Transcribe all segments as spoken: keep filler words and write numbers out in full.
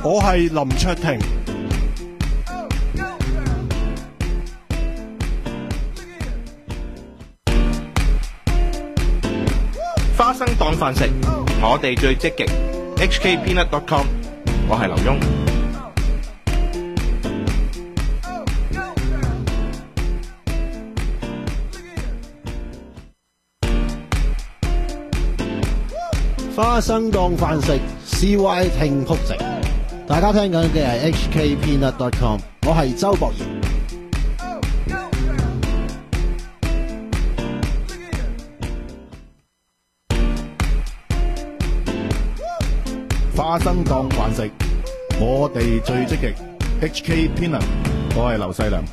我係林卓廷。 花生當飯食，我哋最積極。H K Peanut dot com， 我係劉墉。 花生當飯食 ，C Y 聽曲直。大家聽緊嘅係 H K Peanut dot com， 我係周博賢。 花生當飯食，我哋最積極。H K Peanut， 我係劉世良。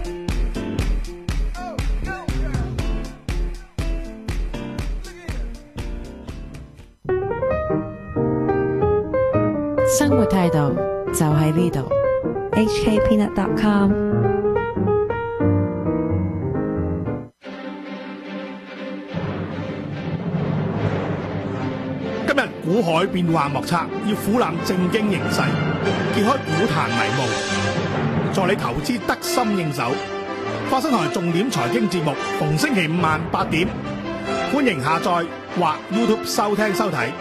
生活態度就喺呢度 ，H K Peanut dot com。 今日股海變幻莫測，要俯瞰政經形勢，揭開股壇迷霧，助你投資得心應手。花生台重點財經節目，逢星期五晚八點，歡迎下載或 YouTube 收聽收睇。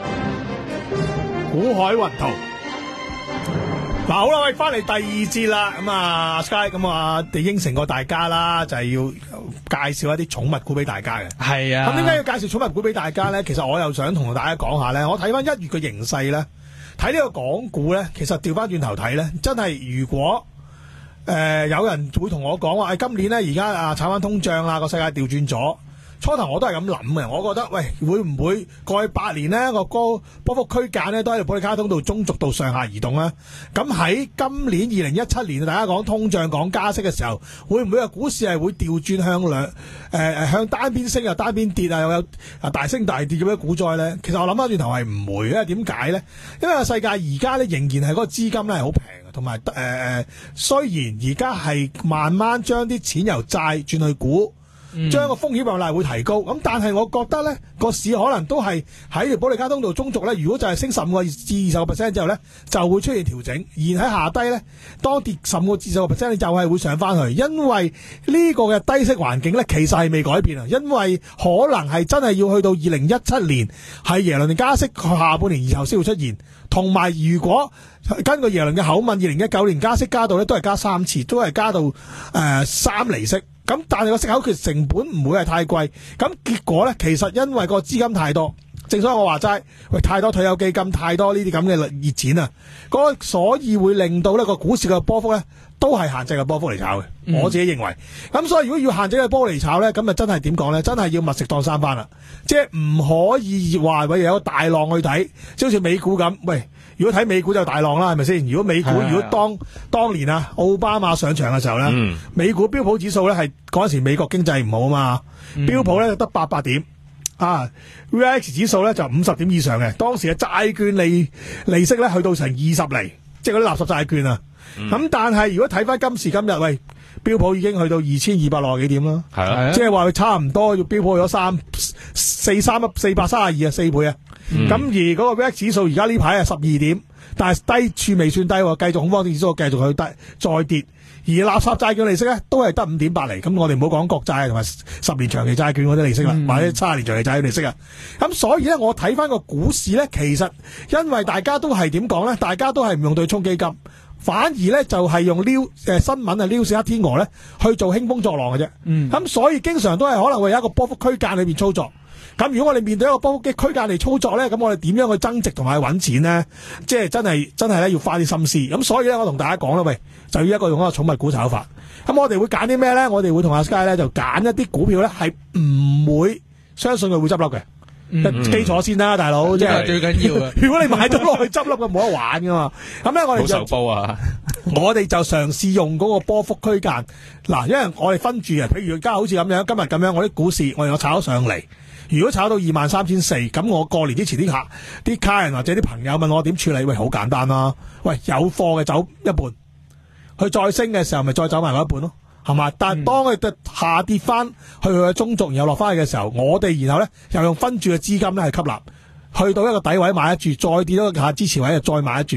股海雲圖。嗱，好啦，喂，翻嚟第二節啦，咁啊 Sky， 咁啊，地應承過大家啦，就係、是、要介紹一啲寵物股俾大家嘅。 係啊， 咁點解要介紹寵物股俾大家咧？其實我又想同大家講下咧，我睇翻一月嘅形勢咧，睇呢個港股咧，其實調翻轉頭睇咧，真係如果誒、呃、有人會同我講話，誒、哎、今年咧而家啊炒翻通脹啦，個世界調轉咗。初頭我都係咁諗嘅，我覺得喂，會唔會過去八年呢個高波幅區間呢都喺保利加通道中軸度上下移動咧？咁喺今年二零一七年，大家講通脹講加息嘅時候，會唔會個股市係會調轉向兩誒誒向單邊升又單邊跌啊？又有啊大升大跌咁樣股災咧？其實我諗翻轉頭係唔會，因為點解咧？因為個世界而家咧仍然係嗰個資金咧係好平嘅，同埋誒誒雖然而家係慢慢將啲錢由債轉去股。將個風險比例會提高，咁但係我覺得咧個市可能都係喺條保利加通道中軸咧，如果就係升十五個至二十個 percent 之後咧，就會出現調整，而喺下低咧，當跌十五個至二十個 percent 咧，就係會上翻去，因為呢個嘅低息環境咧，其實係未改變啊，因為可能係真係要去到二零一七年係耶倫加息下半年以後先會出現，同埋如果根據耶倫嘅口吻，二零一九年加息加到咧都係加三次，都係加到誒、呃、三厘息。咁但係個息口其實成本唔會係太貴，咁結果咧其實因為個資金太多，正所謂我話齋，喂太多退休基金，太多呢啲咁嘅熱錢啊，嗰所以會令到呢個股市嘅波幅咧都係限制嘅波幅嚟炒嘅，嗯、我自己認為。咁所以如果要限制嘅波嚟炒咧，咁啊真係點講咧？真係要密食當三番啦，即係唔可以話喂有個大浪去睇，即係好似美股咁，喂。如果睇美股就大浪啦，係咪先？如果美股如果當當年啊奧巴馬上場嘅時候咧，嗯、美股標普指數咧係嗰陣時美國經濟唔好啊嘛，嗯、標普咧得八百點啊 ，V I X 指數咧就五十點以上嘅。當時嘅債券利利息咧去到成二十厘，即係嗰啲垃圾債券啊。咁、嗯、但係如果睇翻今時今日，喂，標普已經去到二千二百六十幾點啦，係啊，即係話佢差唔多要標普咗三四三四百三十二啊，四倍啊。咁、嗯、而嗰個 V I X 指數而家呢排係十二點，但係低處未算低，繼續恐慌指數繼續去低再跌，而垃圾債券利息咧都係得五點八厘。咁我哋唔好講國債同埋十年長期債券嗰啲利息啦，嗯、或者七十年長期債券利息啊。咁所以咧，我睇翻個股市咧，其實因為大家都係點講咧，大家都係唔用對沖基金。反而咧就係、是、用撩誒、呃、新聞啊撩死黑天鵝咧去做興風作浪嘅啫。咁、嗯、所以經常都係可能會有一個波幅區間裏邊操作。咁如果我哋面對一個波幅嘅區間嚟操作咧，咁我哋點樣去增值同埋揾錢咧？即係真係真係咧要花啲心思。咁所以咧我同大家講啦，喂，就要一個用一個寵物股炒法。咁我哋會揀啲咩咧？我哋會同阿 Sky 咧就揀一啲股票咧係唔會相信佢會執笠嘅。嗯、基礎先啦，大佬，即係最緊要啊！ 如果你買咗落去執笠嘅，冇得玩噶嘛。咁咧，我哋就好受煲啊！ 我哋就嘗試用嗰個波幅區間嗱，因為我哋分住啊。譬如而家好似咁樣，今日咁樣，我啲股市我哋我炒咗上嚟。如果炒到二萬三千四，咁我過年之前啲客、啲客人或者啲朋友問我點處理，喂，好簡單啦。喂，有貨嘅走一半，佢再升嘅時候，咪再走埋嗰一半咯。係嘛？但係當佢下跌翻去佢嘅中軸，然後落翻去嘅時候，我哋然後咧又用分注嘅資金咧係吸納，去到一個底位買一注，再跌到個下支持位就再買一注。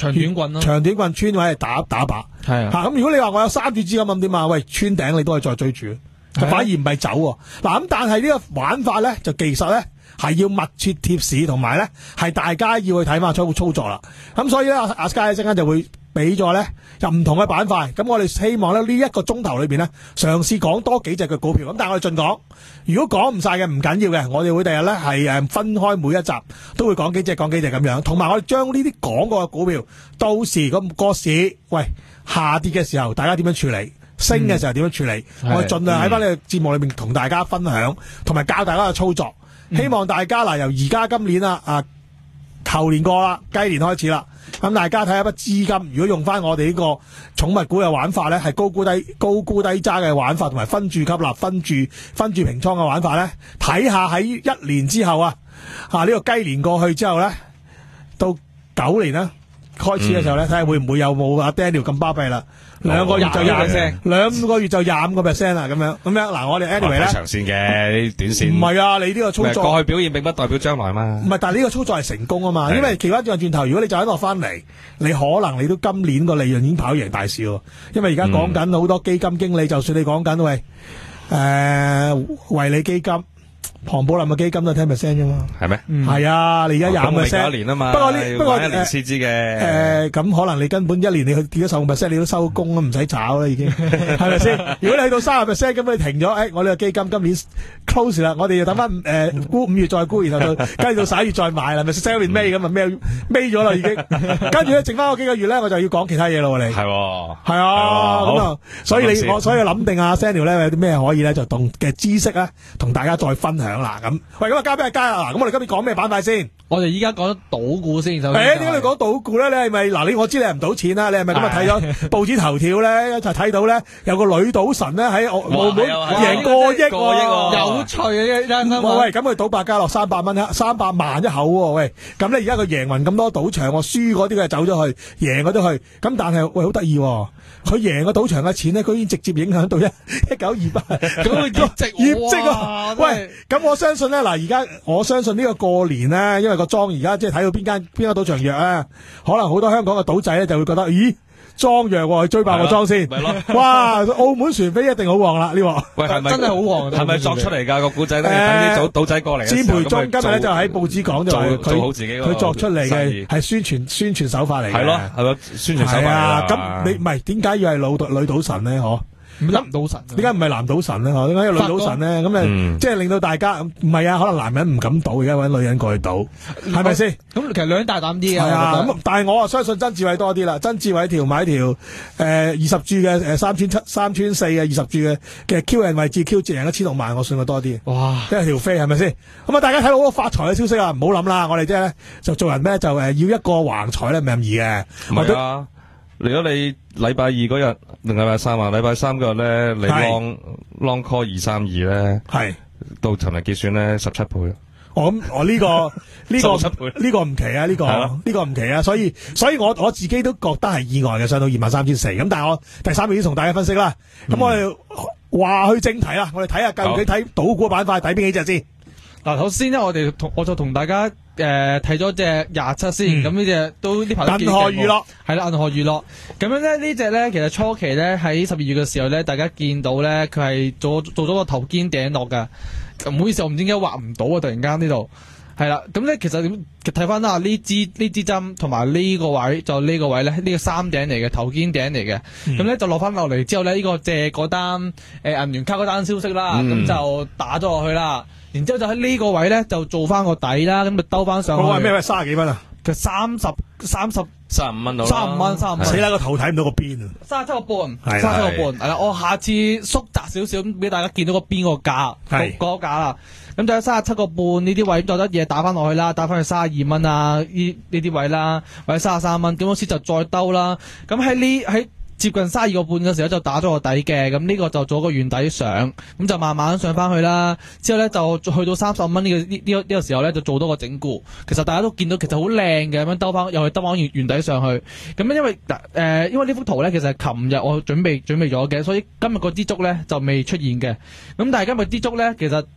長短棍咯， 長短棍穿位係打打靶。 係啊， 嚇咁如果你話我有三注資金咁點啊？喂，穿頂你都可以再追住，就反而唔係走喎。嗱咁，但係呢個玩法咧，就技術咧係要密切貼市，同埋咧係大家要去睇翻操操作啦。咁所以咧，阿 Sky 一陣間就會俾咗咧就唔同嘅板塊。咁我哋希望咧呢一個鐘頭裏邊咧，嘗試講多幾隻嘅股票。咁但係我哋盡講，如果講唔晒嘅唔緊要嘅，我哋會第日咧係誒分開每一集都會講幾隻講幾隻咁樣，同埋我哋將呢啲講過嘅股票，到時個個市喂下跌嘅時候，大家點樣處理？升嘅時候點樣處理？ 嗯、 我哋盡量喺翻呢個節目裏面同大家分享，同埋教大家嘅操作。希望大家嗱，由而家今年啦，啊，猴年過啦，雞年開始啦，咁大家睇下筆資金，如果用翻我哋呢個寵物股嘅玩法咧，係高估低高估低揸嘅玩法，同埋分注吸納、分注分注平倉嘅玩法咧，睇下喺一年之後啊，啊呢、這個雞年過去之後咧，到九年啦開始嘅時候咧，睇下、嗯、會唔會有冇阿 Daniel 咁巴閉啦。兩個月就廿 percent，兩個月就廿五個 percent 啦，咁樣咁樣嗱，我哋 anyway 咧， 長線嘅短線， 唔係啊，你呢個操作過去表現並不代表將來嘛， 唔係，但係呢個操作係成功啊嘛，因為調翻轉轉頭，如果你就喺度翻嚟，你可能你都今年個利潤已經跑贏大市喎，因為而家講緊好多基金經理，嗯、就算你講緊喂誒、呃、惠理基金。龐寶林嘅基金都係 ten percent 啫嘛， 係咩？ 係啊，你而家廿五 percent 一年啊嘛， 不過呢，不過一年先知嘅。 誒，咁可能你根本一年你去跌咗十五 percent，你都收工啦，唔使炒啦，已經係咪先？如果你去到三十 percent，咁你停咗，誒，我呢個基金今年 close 啦，我哋要等翻誒沽五月再沽，然後到跟住到十一月再買啦，咪 sell 完尾咁啊，尾尾咗啦已經。跟住咧，剩翻嗰幾個月咧，我就要講其他嘢咯，你係係啊，咁啊，所以你我所以諗定阿 Samuel 咧有啲咩可以咧，就同嘅知識咧，同大家再分享。啦咁，喂，咁啊交俾阿佳啊！嗱，咁我哋今日講咩板塊先？ 我哋依家講賭股先。誒， 點解你講賭股咧？你係咪嗱？你我知你係唔賭錢啦，你係咪今日睇咗報紙頭條咧？就睇到咧有個女賭神咧喺澳門贏過億喎， 有趣嘅真係。 喂，咁佢賭百家樂三百蚊一三百萬一口喎，喂，咁咧而家佢贏勻咁多賭場，我輸嗰啲佢就走咗去，贏嗰啲去，咁但係喂好得意喎。佢贏個賭場嘅錢咧，佢已經直接影響到一一九二八咁嘅業績業績啊！喂，咁我相信咧，嗱，而家我相信呢個過年咧，因為個莊而家即係睇到邊間邊個賭場弱啊，可能好多香港嘅賭仔咧就會覺得，咦，莊弱喎，去追爆個莊先，係咯，哇！澳門船飛一定好旺啦呢個， 喂，係咪真係好旺？ 係咪作出嚟㗎個古仔咧？等啲賭賭仔過嚟。詹培忠今日咧就喺報紙講就係佢佢作出嚟嘅係宣傳宣傳手法嚟嘅，係咯，係咯，宣傳手法嚟啊！咁你唔係點解要係老女賭神咧？嗬？ 男賭神， 點解唔係男賭神咧？嗬？點解要女賭神咧？咁誒，即係令到大家唔係啊？可能男人唔敢賭，而家搵女人過去賭，係咪先？咁其實女人大膽啲啊！係啊，咁但係我啊相信曾志偉多啲啦。曾志偉條買條誒二十注嘅誒三千七三千四嘅二十注嘅嘅 Q N 位置 Q 值贏一千六萬，我信佢多啲。哇！即係條飛係咪先？咁啊，大家睇到好多發財嘅消息啊！唔好諗啦，我哋即係咧就做人咧就誒要一個橫財咧唔係咁易嘅。 唔係啊！如果你禮拜二嗰日定禮拜三啊，禮拜三嗰日咧，你 long long call 二三二咧，係到尋日結算咧十七倍。 我咁我呢個呢個呢個唔奇啊，呢個呢個唔奇啊，所以所以我我自己都覺得係意外嘅，上到二萬三千四。咁但係我第三面先同大家分析啦。咁我哋話去正題啦，我哋睇下究竟睇賭股板塊睇邊幾隻先。 嗱，首先咧，我哋同我就同大家誒睇咗隻廿七先，咁呢隻都呢排都幾勁。銀河娛樂係啦，銀河娛樂咁樣咧，呢隻咧其實初期咧喺十二月嘅時候咧，大家見到咧佢係做做咗個頭肩頂落㗎。唔好意思，我唔知點解畫唔到啊！突然間呢度係啦，咁咧其實點睇翻啦？呢支呢支針同埋呢個位就呢個位咧，呢、呢個三頂嚟嘅頭肩頂嚟嘅，咁咧、嗯、就落翻落嚟之後咧，呢、呢個借嗰單誒、呃、銀聯卡嗰單消息啦，咁、嗯、就打咗落去啦。然之後就喺呢個位咧就做翻個底啦，咁就兜翻上去。 嗰個係咩？三十幾蚊啊？ 佢三十三十三十五蚊到。 三十五蚊，三十五蚊。 死啦！個頭睇唔到個邊啊！ 三十七個半，三十七個半。係啦，我下次縮窄少少，咁俾大家見到個邊個價，嗰個價啦。咁就喺三十七個半呢啲位，就得嘢打翻落去啦，打翻去三十二蚊啊！呢呢啲位啦，或者三十三蚊，咁嗰時就再兜啦。咁喺呢喺。接近三十二個半嘅時候就打咗個底嘅，咁呢個就做個圓底上，咁就慢慢上翻去啦。之後咧就去到三十五蚊呢個呢呢個呢個時候咧就做多個整固。其實大家都見到其實好靚嘅咁樣兜翻，又去兜翻圓圓底上去。咁因為誒、呃、因為呢幅圖咧其實係琴日我準備準備咗嘅，所以今日個支燭咧就未出現嘅。咁但係今日支燭咧其實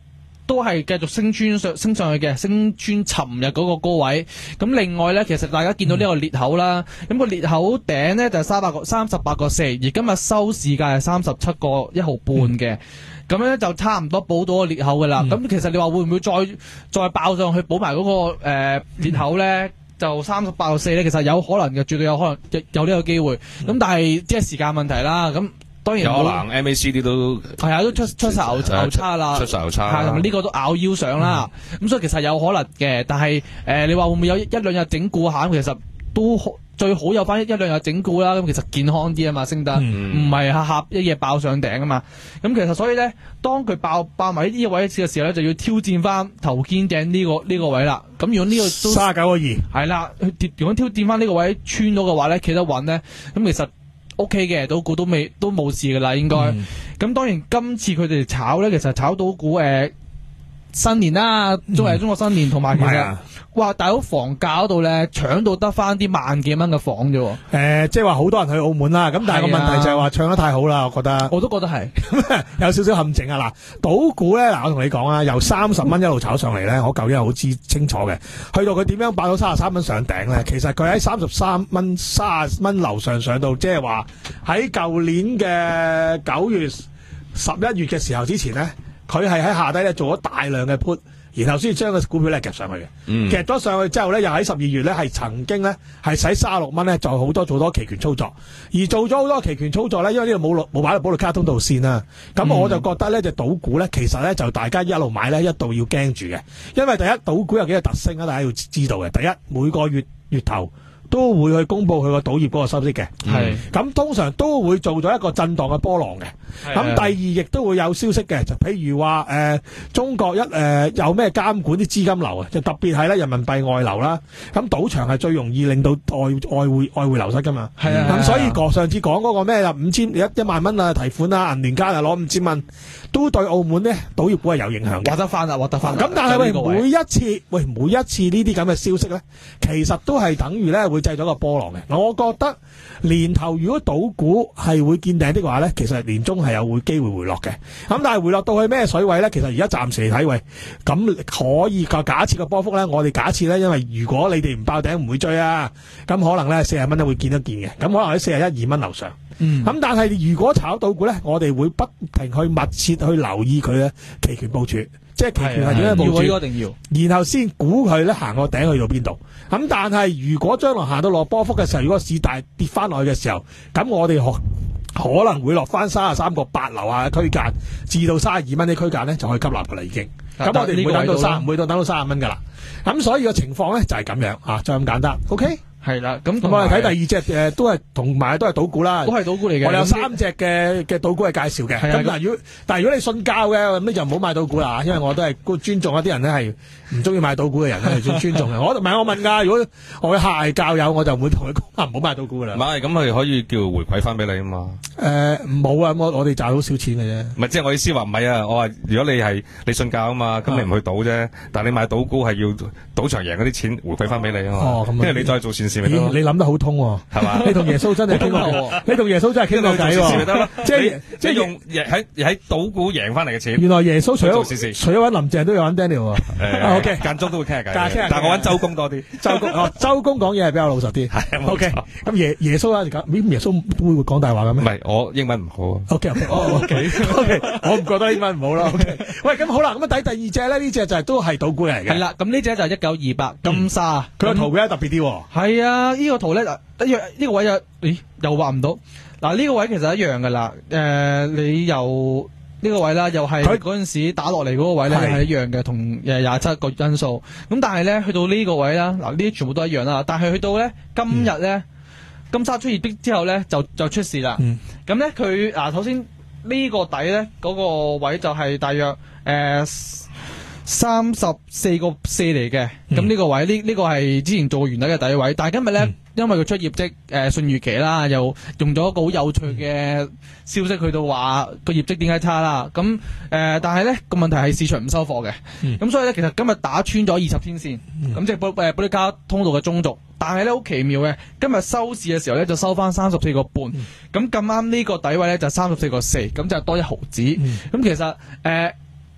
都係繼續升穿上升上去嘅，升穿尋日嗰個高位。咁另外咧，其實大家見到呢個裂口啦，咁、個裂口頂咧就係三百個三十八個四，而今日收市價係三十七個一毫半嘅。咁咧、嗯、就差唔多補到個裂口噶啦。咁、嗯、其實你話會唔會再再爆上去補埋嗰、嗰個誒、呃、裂口咧？就三十八個四咧，其實有可能嘅，絕對有可能有有呢個機會。咁、嗯、但係即係時間問題啦。咁當然有可能 M A C D 都係啊，都出出晒牛牛叉啦， 出晒牛叉， 係同埋呢個都咬腰上啦。咁、嗯、所以其實有可能嘅，但係誒、呃、你話會唔會有一兩日整固下？其實都最好有翻一兩日整固啦。咁其實健康啲啊嘛，升得唔係下下一夜爆上頂啊嘛。咁其實所以咧，當佢爆爆埋呢啲位嘅時候咧，就要挑戰翻頭肩頂呢、這個呢、這個位啦。咁如果呢個都三十九個二， 係啦，如果挑戰翻呢個位穿咗嘅話咧，企得穩咧，咁其實 O K 嘅，賭股都未都冇事噶啦，應該。咁、嗯、當然今次佢哋炒咧，其實炒賭股誒、呃、新年啦，中係中國新年，同埋、嗯、其實、啊、哇大佬房價嗰度咧搶到得翻啲萬幾蚊嘅房啫。誒、 呃，即係話好多人去澳門啦，咁但係個問題就係話唱得太好啦，我覺得。 我都覺得係有少少陷阱啊！嗱，賭股咧，嗱我同你講啊，由三十蚊一路炒上嚟咧，我舊年好知清楚嘅，去到佢點樣爆到三十三蚊上頂咧，其實佢喺三十三蚊、三十蚊樓上上到，即係話喺舊年嘅九月、十一月嘅時候之前咧。佢係喺下低咧做咗大量嘅 put，然後先至將個股票咧夾上去嘅，嗯、夾咗上去之後咧，又喺十二月咧係曾經咧係使三十六蚊咧做好多做多期權操作，而做咗好多期權操作咧，因為呢度冇冇擺到保利卡通道線啦，咁我就覺得咧就賭股咧其實咧就大家一路買咧一度要驚住嘅，因為第一賭股有幾個特性啊，大家要知道嘅，第一每個月月頭都會去公布佢個賭業嗰個收息嘅，係咁通常都會做咗一個震盪嘅波浪嘅。咁第二亦都會有消息嘅，就譬如話誒、呃、中國一誒、呃、有咩監管啲資金流啊，就特別係咧人民幣外流啦。咁賭場係最容易令到外外匯外匯流失噶嘛。係啊，咁所以個上次講嗰個咩五千一一萬蚊啊提款啊，銀聯卡啊攞五千蚊，都對澳門咧賭業股係有影響嘅。獲得翻啦，獲得翻。咁但係喂每一次喂每一次呢啲咁嘅消息咧，其實都係等於咧會製咗個波浪嘅。我覺得年頭如果賭股係會見頂的話咧，其實年中係有會機會回落嘅，咁但係回落到去咩水位咧？其實而家暫時嚟睇，喂，咁可以個假設個波幅咧，我哋假設咧，因為如果你哋唔爆頂唔會追啊，咁可能咧四十蚊都會見一見嘅，咁可能喺四十一二蚊樓上。嗯，咁但係如果炒到股咧，我哋會不停去密切去留意佢嘅期權部署，即係期權係點樣部署， 要一定要， 然後先估佢咧行個頂去到邊度。咁但係如果將來行到落波幅嘅時候，如果市大跌翻落去嘅時候，咁我哋可可能會落翻三十三個八樓下嘅區間，至到三十二蚊啲區間咧就可以吸納噶啦已經。咁我哋唔會等到三，唔會到等到三十蚊噶啦。咁所以個情況咧就係咁樣啊，就咁簡單。OK。 係啦，咁咁我哋睇第二隻誒，都係同埋都係賭股啦， 都係賭股嚟嘅。 我哋有三隻嘅嘅賭股係介紹嘅。咁嗱，如果但係如果你信教嘅，咁你就唔好買賭股啦，因為我都係尊重一啲人咧係唔中意買賭股嘅人咧係尊尊重嘅。我唔係我問㗎，如果我嘅客係教友，我就唔會同佢講唔好買賭股㗎啦。 唔係，咁佢可以叫回饋翻俾你啊嘛。 誒冇啊，我我哋賺好少錢嘅啫。 唔係，即係我意思話唔係啊，我話如果你係你信教啊嘛，咁你唔去賭啫，但係你買賭股係要賭場贏嗰啲錢回饋翻俾你啊嘛。哦，咁。跟住你再做善事咪得咯。 你諗得好通喎，係嘛？你同耶穌真係傾過偈，你同耶穌真係傾過偈喎，即係即係用喺喺賭股贏翻嚟嘅錢。 原來耶穌除咗除咗揾林鄭都有揾 Daniel 喎。OK， 間中都會傾下偈，但係我揾周公多啲。 周公哦，周公講嘢係比較老實啲。係 OK，咁耶耶穌啊，咁耶穌都會講大話嘅咩？ 唔係，我英文唔好。 OK OK OK OK，我唔覺得英文唔好啦。OK，喂，咁好啦，咁啊睇第二隻咧，呢隻就係都係賭股嚟嘅。 係啦，咁呢隻就係一九二八金沙， 佢個圖比較特別啲。 係啊，呢個圖咧一樣，呢個位又咦又畫唔到。嗱，呢個位其實一樣噶啦。誒，你由呢個位啦，又係佢嗰陣時打落嚟嗰個位咧係一樣嘅，同誒廿七個因素。咁但係咧去到呢個位啦，嗱呢啲全部都一樣啦。但係去到咧今日咧，金沙出業績之後咧就就出事啦。咁咧佢嗱首先呢個底咧嗰個位就係大約誒三十四個四嚟嘅。咁呢個位呢呢個係之前做完底嘅底位，但係今日咧。嗯因為佢出業績誒順預期啦，又用咗一個好有趣嘅消息去到話個業績點解差啦，咁誒、呃、但係咧個問題係市場唔收貨嘅，咁、嗯、所以咧其實今日打穿咗二十天線，咁、嗯、即係保誒保利加通道嘅中軸，但係咧好奇妙嘅，今日收市嘅時候咧就收翻三十四個半，咁咁啱呢個底位咧就三十四個四，咁就多一毫子，咁、嗯、其實誒。呃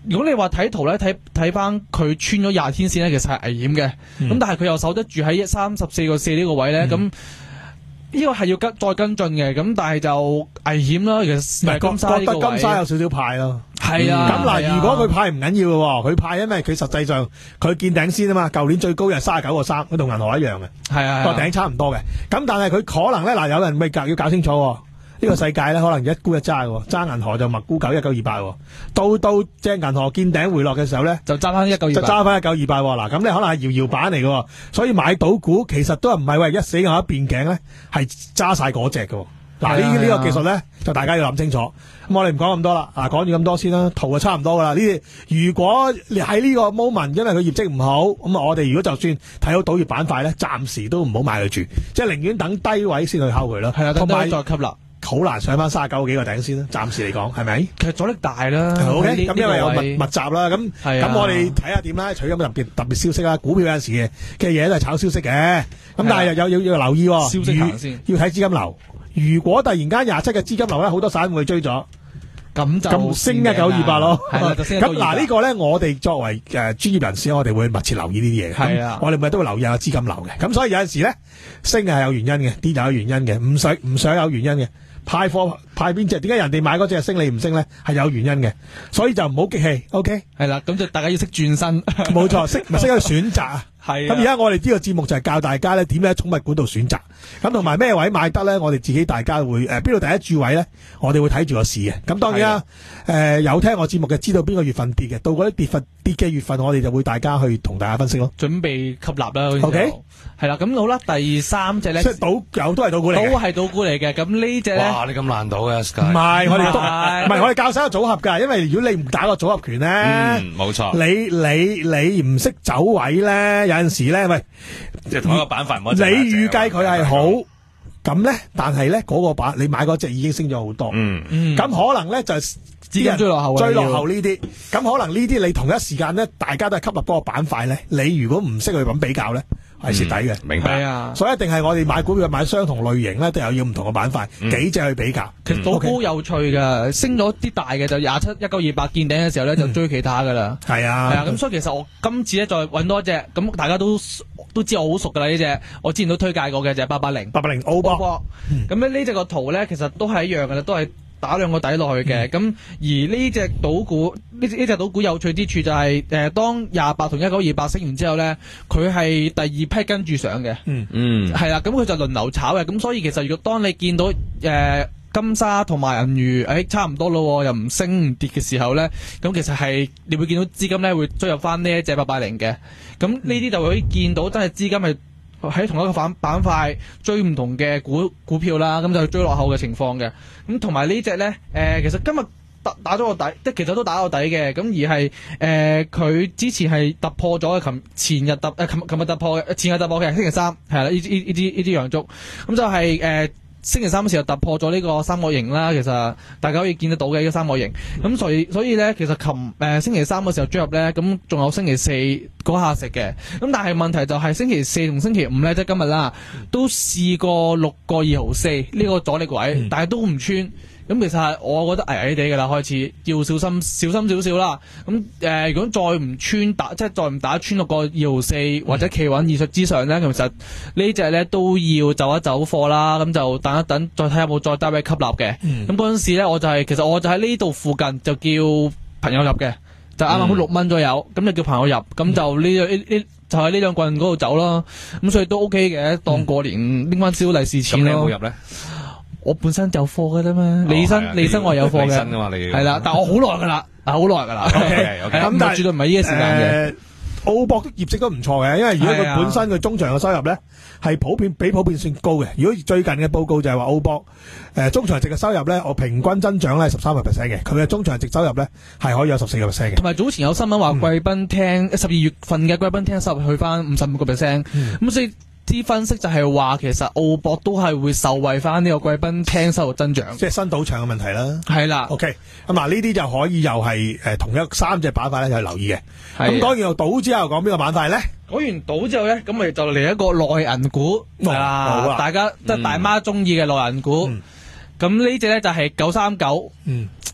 如果你話睇圖咧，睇睇翻佢穿咗廿天線咧，其實係危險嘅。咁、嗯、但係佢又守得住喺三十四個四呢個位咧，咁、嗯。呢個係要跟再跟進嘅，咁但係就危險啦。其實係金沙，覺得金沙有少少派咯。係啊，咁嗱，如果佢派唔緊要嘅，佢派因為佢實際上佢見頂先啊嘛。舊年最高又係三十九個三，佢同銀河一樣嘅，係啊，個頂差唔多嘅。咁但係佢可能咧，嗱，有人未搞要搞清楚。呢、這個世界咧，可能一沽一揸嘅，揸銀河就默沽九一九二八，到到即係銀河見頂回落嘅時候咧，就揸翻一九二八，就揸翻一九二八。嗱，咁你可能係搖搖板嚟嘅，所以買賭股其實都係唔係話一死我一變頸咧，係揸晒嗰隻嘅。嗱，呢呢個技術咧，就大家要諗清楚。咁我哋唔講咁多啦，啊，講住咁多先啦，圖就差唔多噶啦。呢啲如果你喺呢個 moment，因為佢業績唔好，咁啊，我哋如果就算睇到賭業板塊咧，暫時都唔好買佢住，即係寧願等低位先去敲佢啦。係啊，同埋再吸納。好難上翻三十九幾個頂先啦，暫時嚟講係咪？其實阻力大啦。O K，咁因為有密密集啦，咁咁我哋睇下點啦。除咗特別特別消息啦，股票有陣時嘅嘅嘢都係炒消息嘅。咁但係又有要要留意，消息行先，要睇資金流。如果突然間廿七嘅資金流咧，好多散戶去追咗，咁就咁升一九二八咯。咁嗱呢個咧，我哋作為誒專業人士，我哋會密切留意呢啲嘢。係啊，我哋咪都會留意下資金流嘅。咁所以有陣時咧，升係有原因嘅，跌就有原因嘅，唔想唔想有原因嘅。派貨派邊隻？點解人哋買嗰隻升你唔升咧？係有原因嘅，所以就唔好激氣。O K， 係啦，咁就大家要識轉身，冇錯，識咪識去選擇啊。係咁而家我哋呢個節目就係教大家咧點樣喺寵物館度選擇，咁同埋咩位買得咧？我哋自己大家會誒邊度第一注位咧？我哋會睇住個市嘅。咁當然啦，誒、呃、有聽我節目嘅知道邊個月份跌嘅，到嗰啲跌份跌嘅月份，我哋就會大家去同大家分析咯。準備吸納啦。O K， 係啦，咁好啦，第三隻咧，即係賭有都係賭股嚟嘅，都係賭股嚟嘅。咁呢隻咧，哇！你咁難賭嘅 Sky，唔係我哋都唔係我哋教晒個組合㗎，因為如果你唔打個組合拳咧，嗯，冇錯，你你你唔識走位咧。有陣時咧，喂，即係同一個板塊，你預計佢係好咁咧，但係咧嗰個板你買嗰隻已經升咗好多，嗯嗯，咁可能咧就資金追落後，追落後呢啲，咁可能呢啲你同一時間咧，大家都係吸納嗰個板塊咧，你如果唔識去咁比較咧，係蝕底嘅，明白啊？所以一定係我哋買股票買相同類型咧，都有要唔同嘅板塊，幾隻去比較。其實賭股有趣㗎，升咗啲大嘅就廿七一九二八見頂嘅時候咧，就追其他㗎啦。係啊，係啊，咁所以其實我今次咧再揾多一隻，咁大家都都知我好熟㗎啦呢隻，我之前都推介過嘅就係八八零，八八零澳博。咁咧呢隻個圖咧，其實都係一樣㗎啦，都係打兩個底落去嘅。咁、嗯、而呢隻賭股呢呢隻賭股有趣之處就係、是、誒、呃，當廿八同一九二八升完之後咧，佢係第二批跟住上嘅。嗯嗯，係啦，咁佢就輪流炒嘅。咁所以其實如果當你見到誒、呃、金沙同埋銀娛誒、哎、差唔多咯，又唔升唔跌嘅時候咧，咁其實係你會見到資金咧會追入翻呢一隻八八零嘅。咁呢啲就會見到真係資金係喺同一個板板塊追唔同嘅股股票啦，咁就追落後嘅情況嘅。咁同埋呢隻咧，誒、呃，其實今日打打咗個底，即係其實都打個底嘅。咁而係誒，佢、呃、之前係突破咗，琴前日突誒，琴琴日突破嘅，前日突破嘅，星期三係啦，呢呢呢啲呢啲陽燭，咁就係、是、誒。呃星期三嘅時候突破咗呢個三角形啦，其實大家可以見得到嘅呢個三角形。咁所以所以咧，其實琴誒、呃、星期三嘅時候追入咧，咁仲有星期四嗰下食嘅。咁但係問題就係星期四同星期五咧，即係今日啦，都試過六個二毫四呢個阻力位，嗯、但係都唔穿。咁其實係我覺得危危地㗎啦，開始要小心小心少少啦。咁誒、呃，如果再唔穿打，即係再唔打穿六個二毫四或者企穩二十之上咧，其實呢隻咧都要走一走貨啦。咁就等一等，再睇下有冇再單位吸納嘅。咁嗰陣時咧，我就係、是、其實我就喺呢度附近就叫朋友入嘅，就啱啱好六蚊左右，咁、嗯、就叫朋友入，咁就呢呢呢就喺呢兩棍嗰度走咯。咁所以都 OK 嘅，當過年拎翻少利是錢咯。咁、嗯、你有冇入咧？我本身有貨噶啦嘛，李生李生我有貨嘅，係啦，但係我好耐噶啦，好耐噶啦。OK OK，咁但係絕對唔係呢個時間嘅。澳博業績都唔錯嘅，因為如果佢本身佢中長嘅收入咧係普遍比普遍算高嘅。如果最近嘅報告就係話澳博誒中長值嘅收入咧，我平均增長咧十三個 percent 嘅，佢嘅中長值收入咧係可以有十四個 percent 嘅。同埋早前有新聞話貴賓廳十二月份嘅貴賓廳收入去翻五十五個 percent，咁所以。啲分析就係話，其實澳博都係會受惠翻呢個貴賓廳收入增長，即係新賭場嘅問題啦。係啦 ，OK，咁嗱呢啲就可以又係誒同一三隻板塊咧，就留意嘅。咁講完又賭之後，講邊個板塊咧？講完賭之後咧，咁咪就嚟一個內銀股係啦，大家即係大媽中意嘅內銀股。咁呢隻咧就係九三九。嗯。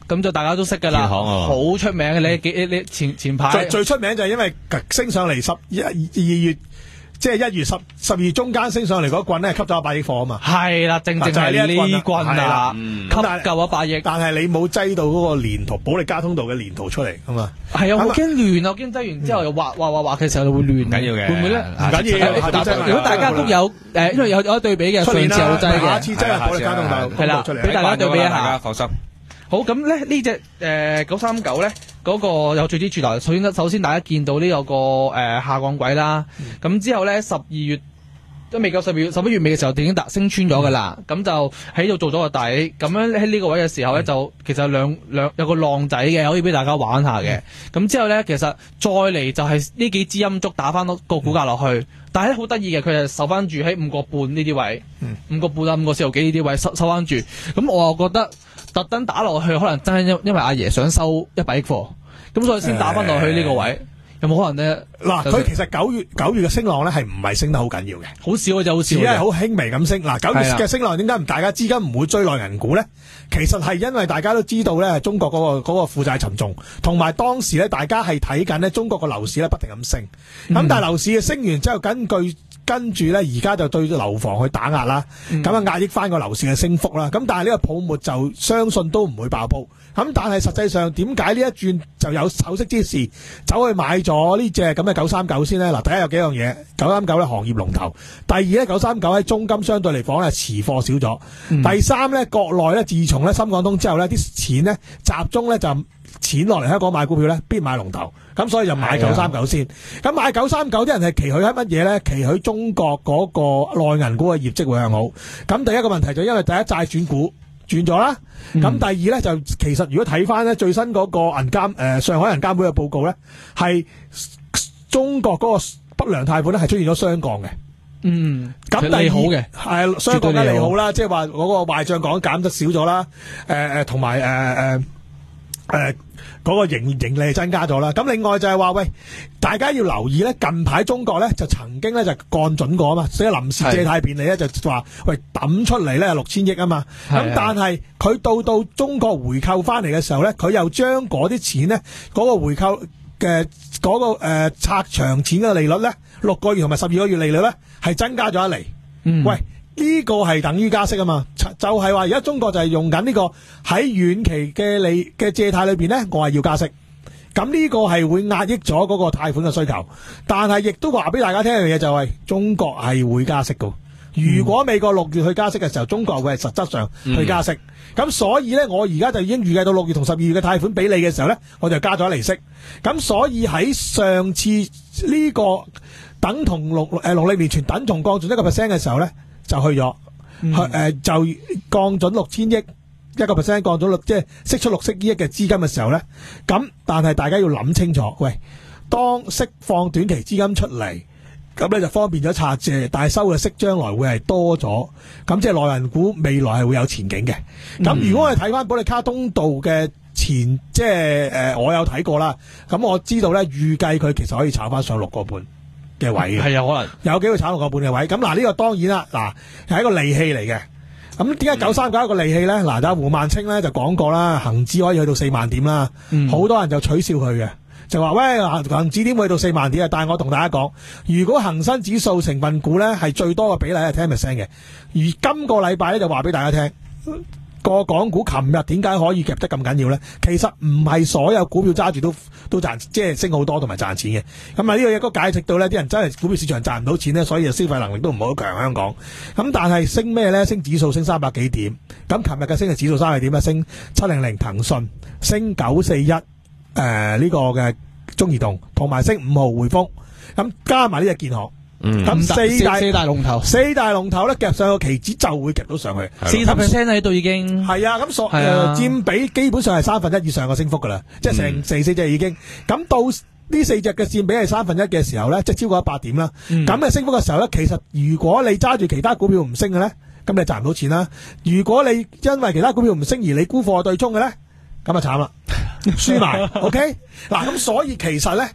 咁就大家都識噶啦，好出名嘅。你你你前前排最最出名就係因為升上嚟十一二月。即係一月十十二月中間升上嚟嗰棍咧，吸咗一百億貨啊嘛。 係啦，正正係呢棍啊，吸夠一百億。 但係你冇擠到嗰個連圖保利加通道嘅連圖出嚟啊嘛。 係啊，我驚亂啊，我驚擠完之後又畫畫畫畫嘅時候會亂。 唔緊要嘅， 會唔會咧？ 唔緊要。 如果大家都有誒，因為有有對比嘅，上次有擠嘅， 下次擠保利加通道係啦，俾大家對比一下。 大家放心。 好，咁咧呢隻誒九三九咧嗰個有最之處來，首先首先大家見到呢有個誒、呃、下降軌啦，咁、嗯、之後咧十二月都未夠十二月十一月尾嘅時候，已經達升穿咗噶啦，咁、嗯、就喺度做咗個底，咁樣喺呢個位嘅時候咧，就其實有兩兩有個浪仔嘅，可以俾大家玩下嘅。咁、嗯、之後咧，其實再嚟就係呢幾支陰燭打翻個股價落去，嗯、但係咧好得意嘅，佢係收翻住喺五個半呢啲位，五個半啊五個四毫幾呢啲位收收翻住，咁我又覺得。特登打落去，可能真係因因為阿爺想收一百億貨，咁所以先打翻落去呢個位，欸、有冇可能咧？ 嗱，佢其實九月九月嘅升浪咧係唔係升得好緊要嘅， 好少嘅就好少， 只係好輕微咁升。嗱，九月嘅升浪點解唔大家資金唔會追內銀股咧？其實係因為大家都知道咧，中國嗰、嗰個嗰、嗰個負債沉重，同埋當時咧大家係睇緊咧中國個樓市咧不停咁升，咁、嗯、但係樓市嘅升完之後，根據跟住咧，而家就對樓房去打壓啦，咁啊、嗯、壓抑翻個樓市嘅升幅啦。咁但係呢個泡沫就相信都唔會爆煲。咁但係實際上點解呢一轉就有首飾之時走去買咗呢隻咁嘅九三九先呢？嗱，第一有幾樣嘢，九三九咧行業龍頭，第二咧九三九喺中金相對嚟講咧持貨少咗，嗯、第三咧國內咧自從咧深港通之後咧啲錢咧集中咧就錢落嚟香港買股票咧必買龍頭。咁所以就買九三九先，咁買九三九啲人係期許喺乜嘢咧？期許中國嗰個內銀股嘅業績會向好。咁第一個問題就因為第一債轉股轉咗啦，咁、嗯、第二咧就其實如果睇翻咧最新嗰個銀監誒上海銀監會嘅報告咧，係中國嗰個不良貸款咧係出現咗雙降嘅。嗯，咁第二利好嘅係雙降嘅利好啦，即係話嗰個壞賬講減得少咗啦，誒誒同埋誒誒誒。嗰個盈盈利增加咗啦，咁另外就係話喂，大家要留意咧，近排中國咧就曾經咧就降準過啊嘛，所以臨時借貸便利咧就話喂抌出嚟咧六千億啊嘛，咁但係佢到到中國回購翻嚟嘅時候咧，佢又將嗰啲錢咧嗰、嗰個回購嘅嗰、嗰個誒、呃、拆長錢嘅利率咧六個月同埋十二個月利率咧係增加咗一厘，嗯、喂。呢個係等於加息啊嘛，就係話而家中國就係用緊呢個喺遠期嘅利嘅借貸裏邊咧，我係要加息，咁呢個係會壓抑咗嗰個貸款嘅需求，但係亦都話俾大家聽一樣嘢就係、是、中國係會加息噶。如果美國六月去加息嘅時候，中國會係實質上去加息，咁、嗯、所以咧，我而家就已經預計到六月同十二月嘅貸款俾你嘅時候咧，我就加咗利息，咁所以喺上次呢個等同六誒農曆年前等同降準一個 percent 嘅時候咧。就去咗，嗯呃、就降準六千億一個 percent 降準六，即係釋出六億億嘅資金嘅時候咧，咁但係大家要諗清楚，喂，當釋放短期資金出嚟，咁咧就方便咗拆借，但係收嘅息將來會係多咗，咁即係內銀股未來係會有前景嘅。咁、嗯、如果我哋睇翻保利加通道嘅前，即係誒、呃，我有睇過啦，咁我知道咧，預計佢其實可以炒翻上六個半。嘅位嘅係啊，可能有機會炒六個半嘅位。咁嗱，呢個當然啦，嗱係一個利器嚟嘅。咁點解九三九係一個利器咧？嗱、嗯，阿胡萬清咧就講過啦，恒指可以去到四萬點啦。好、嗯、多人就取笑佢嘅，就話喂，恒指點會去到四萬點啊？但係我同大家講，如果恒生指數成分股咧係最多嘅比例係ten percent嘅，而今個禮拜咧就話俾大家聽。個港股琴日點解可以夾得咁緊要咧？其實唔係所有股票揸住都都賺，即係升好多同埋賺錢嘅。咁啊呢個嘢都解釋到咧，啲人真係股票市場賺唔到錢咧，所以消費能力都唔好強香港。咁但係升咩咧？升指數升三百幾點。咁琴日嘅升嘅指數三係點啊？升七零零騰訊，升九四一誒呢個嘅中移動，同埋升五號匯豐。咁加埋呢隻建行。嗯，咁四大四大龍頭， 四大龍頭咧夾上個期指就會夾到上去， 四十 percent 喺度已經係啊，咁所誒佔比基本上係三分一以上嘅升幅噶啦，即係成四四隻已經，咁到呢四隻嘅佔比係三分一嘅時候咧，即係超過一百點啦，咁嘅、嗯、升幅嘅時候咧，其實如果你揸住其他股票唔升嘅咧，咁你賺唔到錢啦；如果你因為其他股票唔升而你沽貨對沖嘅咧，咁啊慘啦，輸埋。OK，嗱咁所以其實咧。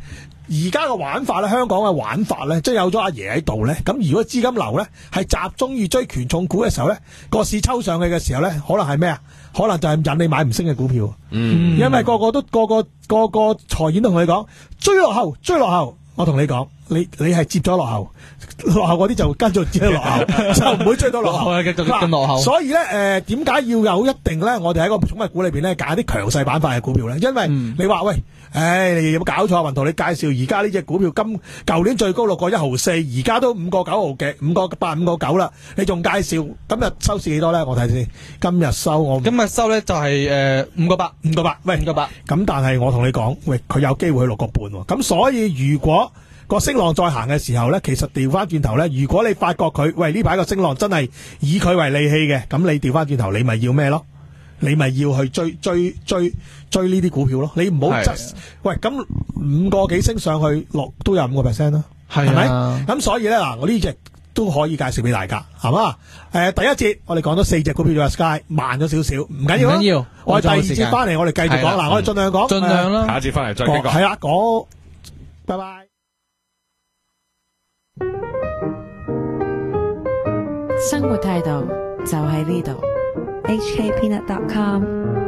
而家嘅玩法咧，香港嘅玩法咧，即係有咗阿爺喺度咧，咁如果資金流咧係集中於追權重股嘅時候咧，個市抽上去嘅時候咧，可能係咩啊？可能就係引你買唔升嘅股票。嗯，因為個個都個個個個財演都同你講追落後，追落後。我同你講，你你係接咗落後，落後嗰啲就跟住接咗落後，就唔會追到落後。 繼續跟落後。 所以咧，誒點解要有一定咧？我哋喺個寵物股裏邊咧揀啲強勢板塊嘅股票咧，因為你話喂，誒你有冇搞錯啊？雲圖你介紹而家呢隻股票，今舊年最高六個一毫四，而家都五個九毫幾，五個八五個九啦。你仲介紹今日收市幾多咧？我睇先，今日收我今日收咧就係誒五個八，五個八，喂五個八。 咁但係我同你講，喂佢有機會去六個半喎。咁所以如果個升浪再行嘅時候咧，其實調翻轉頭咧，如果你發覺佢喂呢排個升浪真係以佢為利器嘅，咁你調翻轉頭，你咪要咩咯？你咪要去追追追追呢啲股票咯。你唔好執喂咁五個幾升上去落都有五個 percent 啦，係咪？咁所以咧嗱，我呢隻都可以介紹俾大家，係嘛？誒、呃，第一節我哋講咗四隻股票咗 Sky 慢咗少少，唔緊要，唔緊要。我哋第二節翻嚟，我哋繼續講嗱，我哋盡量講， 盡量啦。 下一節翻嚟再講， 係啦，講，拜拜。 生活態度就喺呢度。H K Peanut dot com